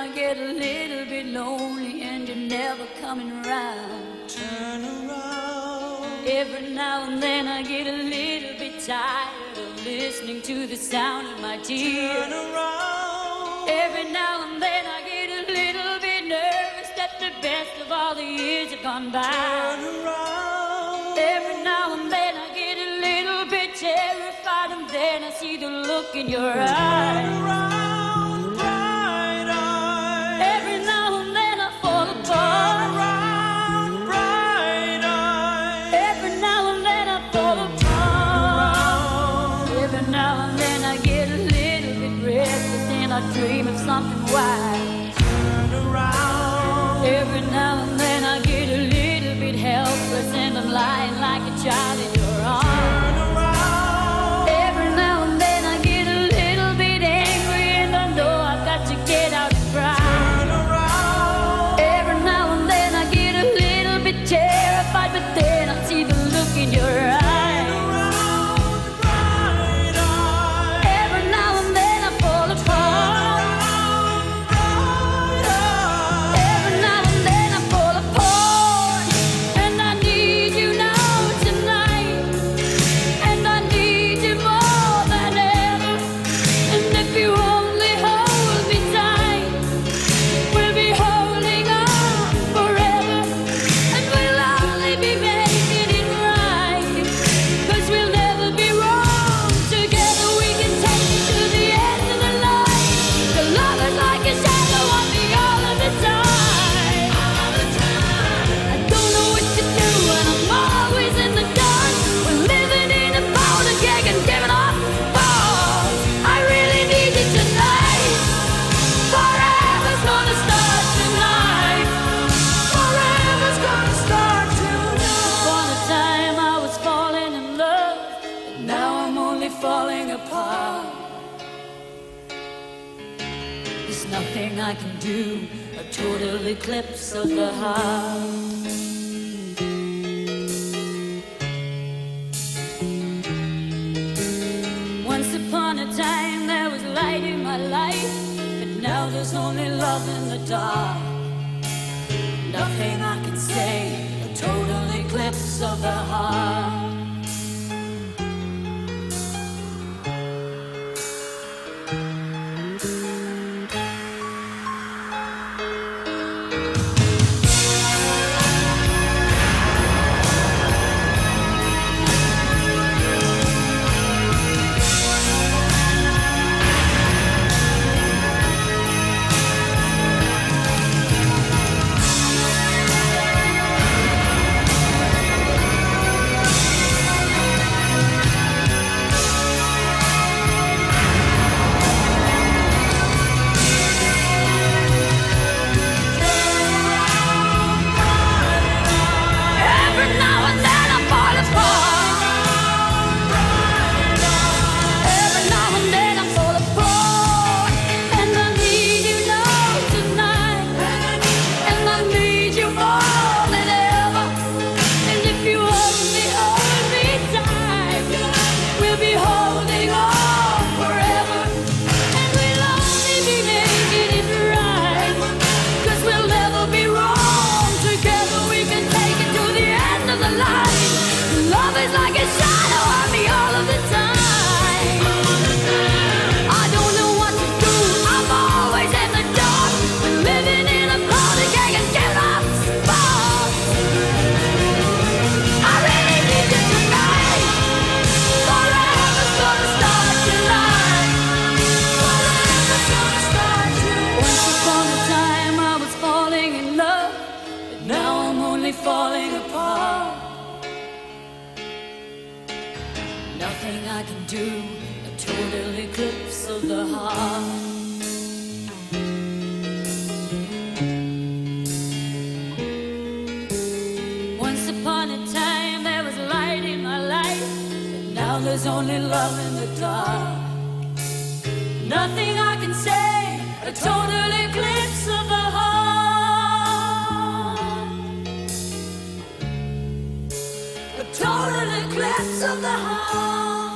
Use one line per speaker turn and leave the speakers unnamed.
get a little bit lonely and you're never coming around.
Turn around.
Every now and then I get a little bit tired of listening to the sound of my tears.
Turn around.
Every now and then I get a little bit nervous that the best of all the years have gone by.
Turn around.
Every now and then I get a little bit terrified, and then I see the look in your eyes.
Turn around, bright eyes.
Every now and then I fall apart.
Turn around, bright eyes.
Every now and then I fall apart. Every now and then I get a little bit restless and I dream of something wise.
Turn around.
Every now and then I get a little bit helpless and I'm lying like a child in your arms.
Turn around.
Every now and then I get a little bit angry and I know I've got to get out and cry.
Turn around.
Every now and then I get a little bit terrified, but then I see the look in your eyes.
Around, bright eyes.
Every now and then I fall apart.
Bright eyes.
Every now and then I fall apart. And I need you now tonight. And I need you more than ever. And if you only hold me tight, we'll be holding on forever. And we'll only be making it right. 'Cause we'll never be wrong. Together we can take it to the end of the line. The love is like a shadow on me all of the time. I don't know what to do and I'm always in the dark. We're living in a powder keg and giving off balls. I really need you tonight. Forever's gonna start tonight.
Forever's gonna start tonight.
Upon a time I was falling in love, but now I'm only falling apart. There's nothing I can do, a total eclipse of the heart. Once upon a time there was light in my life, but now there's only love in the dark. Nothing I can say, a total eclipse of the heart. Every now and then I fall apart. Every now and then I fall apart. And I need you now tonight. And I need you more than ever. And if you only hold me tight, we'll be holding on forever. And we'll only be making it right. 'Cause we'll never be wrong. Together we can take it to the end of the line. Love is like a shadow on me all of the time. I don't know what to do, I'm always in the dark. We're living in a powder keg and giving off sparks. I really need you tonight. Forever's gonna start tonight. Forever's gonna start tonight. Once upon a time I was falling in love, but now I'm only falling apart. Nothing I can do, a total eclipse of the heart. Once upon a time there was light in my life, but now there's only love in the dark. Nothing I can say, a total eclipse of the heart. A total eclipse of the heart.